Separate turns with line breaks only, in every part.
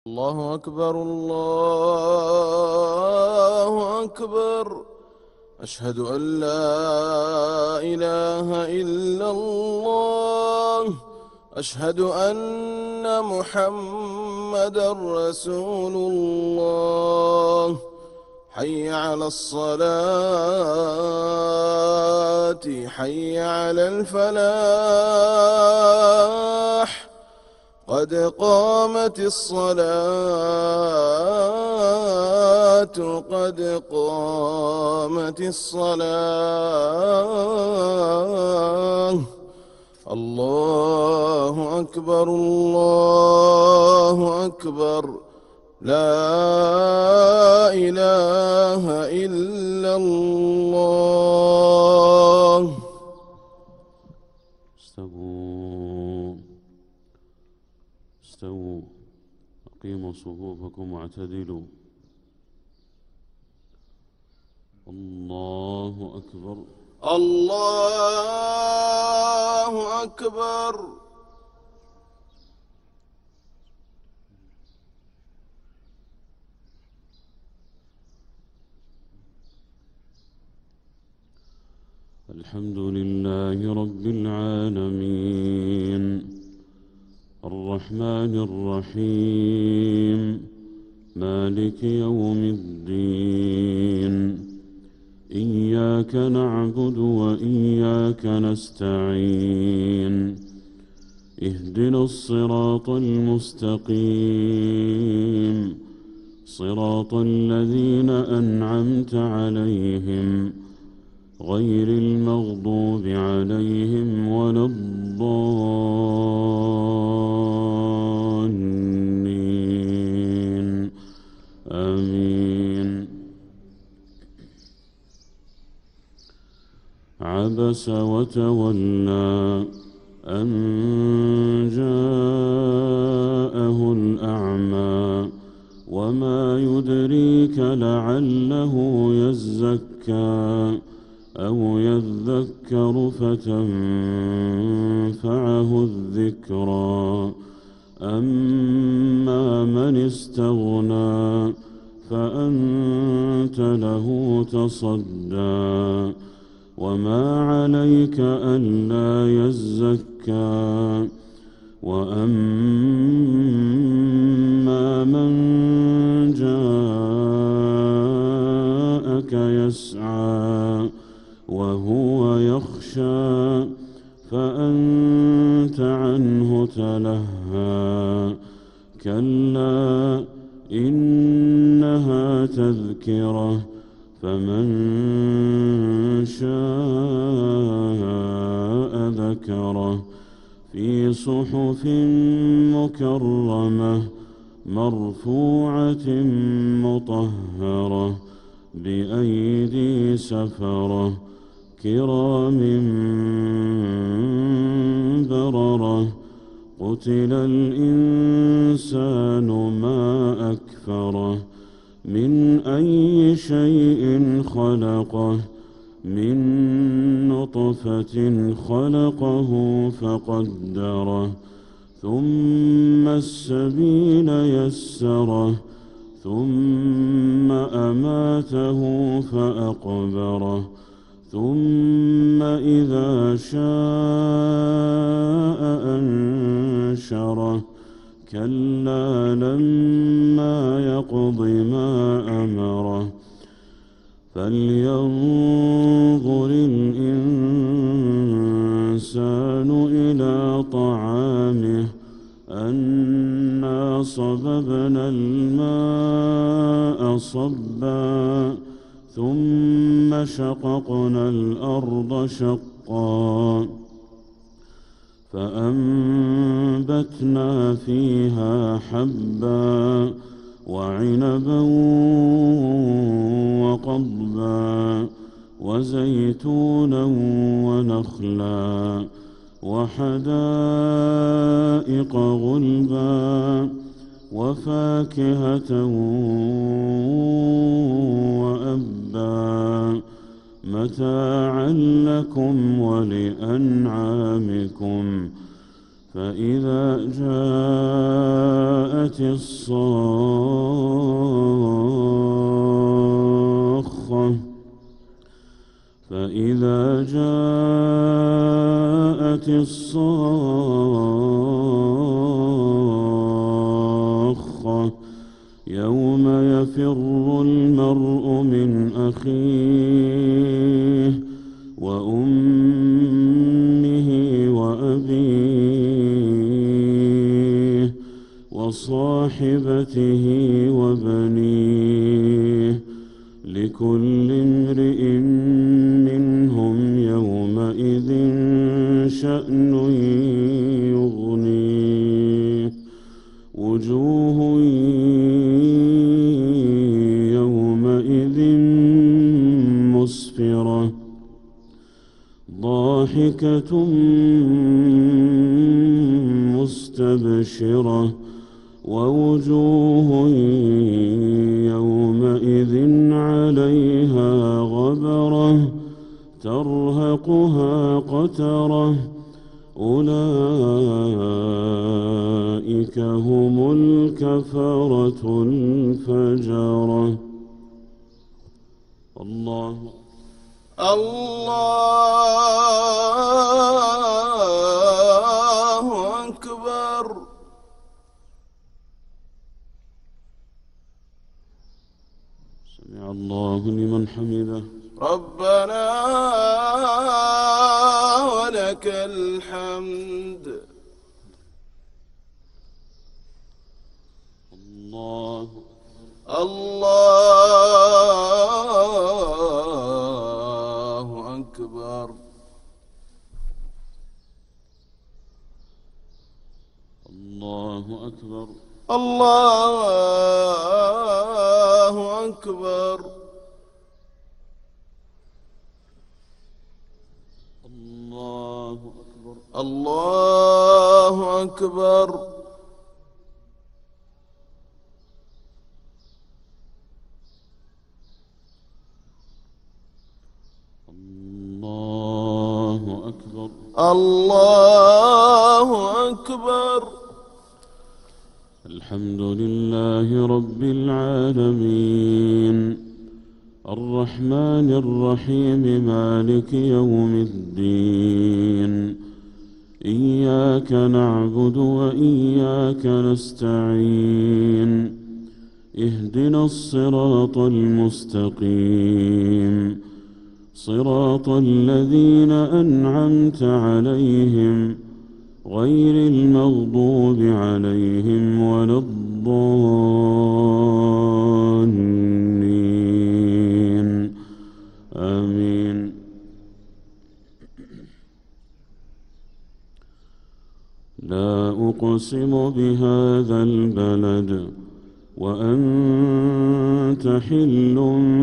الله أكبر الله أكبر. أشهد أن لا إله إلا الله. أشهد أن محمدًا رسول الله. حي على الصلاة حي على الفلاح. قد قامت الصلاة قد قامت الصلاة. الله أكبر الله أكبر. لا إله إلا الله.
استووا أقيموا صفوفكم واعتدلوا. الله أكبر
الله أكبر.
الحمد لله رب العالمين الرحمن الرحيم مالك يوم الدين. إياك نعبد وإياك نستعين. اهدنا الصراط المستقيم صراط الذين أنعمت عليهم غير المغضوب عليهم ولا الضالين. آمين. عبس وتولى أن جاءه الأعمى وما يدريك لعله يزكى أو يذكر فتنفعه الذكرى. أما من استغنى فأنت له تصدى وما عليك ألا يزكى. وأما من جاءك يسعى وهو يخشى فأنت عنه تلهى. كلا إنها تذكرة فمن شاء ذكره. في صحف مكرمة مرفوعة مطهرة بأيدي سفرة كرام بررة. قتل الإنسان ما أكفره. من أي شيء خلقه. من نطفة خلقه فقدره. ثم السبيل يسره. ثم أماته فأقبره. ثم إذا شاء أنشره. كلا لما يقض ما أمره. فلينظر الإنسان إلى طعامه. أنا صببنا الماء صبا ثم شققنا الأرض شقا فأنبتنا فيها حبا وعنبا وقضبا وزيتونا ونخلا وحدائق غلبا وفاكهة وأبا متاعا لكم ولأنعامكم. فإذا جاءت الصاخة فإذا جاءت الصاخة يوم يفر المرء من أخيه وأمه وأبيه وصاحبته وبنيه لكل امرئ منهم يومئذ شأن يغنيه وجوه يومئذ مسفرة ضاحكة مستبشرة ووجوه يومئذ عليها غبرة ترهقها قترة أولئك هم الكفرة الفجرة. الله
أكبر.
سمع الله لمن حمده.
ربنا ولك الحمد.
الله
أكبر.
الله أكبر.
الله أكبر.
الله أكبر.
الله أكبر.
الله أكبر.
الله أكبر.
الحمد لله رب العالمين الرحمن الرحيم مالك يوم الدين إياك نعبد وإياك نستعين اهدنا الصراط المستقيم صراط الذين أنعمت عليهم غير المغضوب عليهم ولا الضالين آمين. لا أقسم بهذا البلد وأنت حل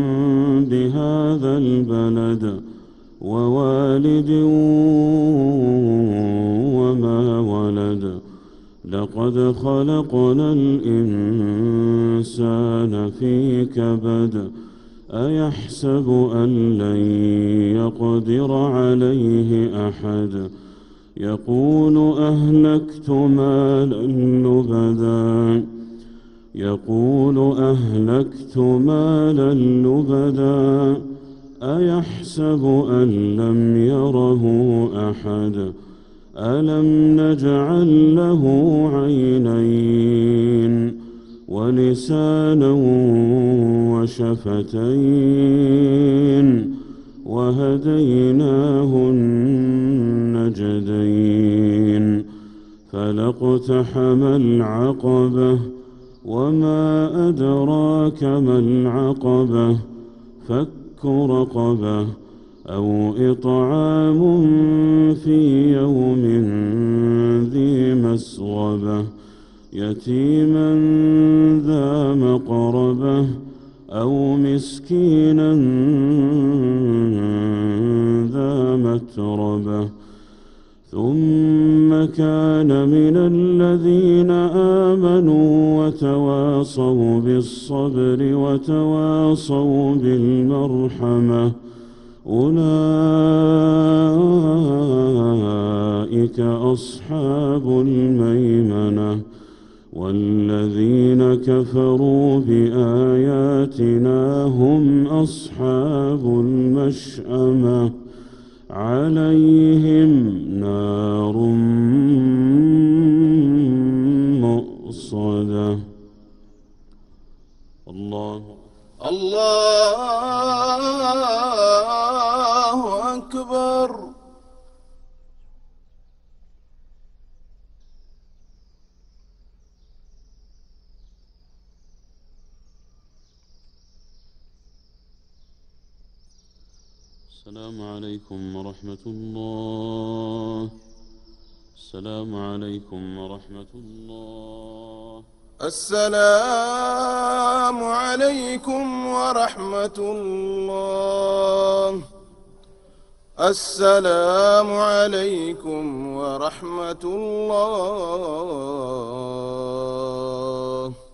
بهذا البلد ووالد وما ولد لقد خلقنا الإنسان في كبد أيحسب أن لن يقدر عليه أحد يقول أهلكت مالا لبدا أيحسب أن لم يره أحد ألم نجعل له عينين ولسانا وشفتين وهديناه النجدين فلاقتحم العقبة وما أدراك ما العقبة فك رقبة أو إطعام في يوم ذي مسغبة يتيما ذا مقربة أو مسكينا ذا متربة ثم كان من الذين آمنوا وتواصوا بالصبر وتواصوا بالمرحمة أولئك أصحاب الميمنة والذين كفروا بآياتنا هم أصحاب المشأمة عليهم نار مؤصدة. الله
أكبر.
السلام عليكم ورحمة الله. السلام عليكم ورحمة الله.
السلام عليكم ورحمة الله. السلام عليكم ورحمة الله.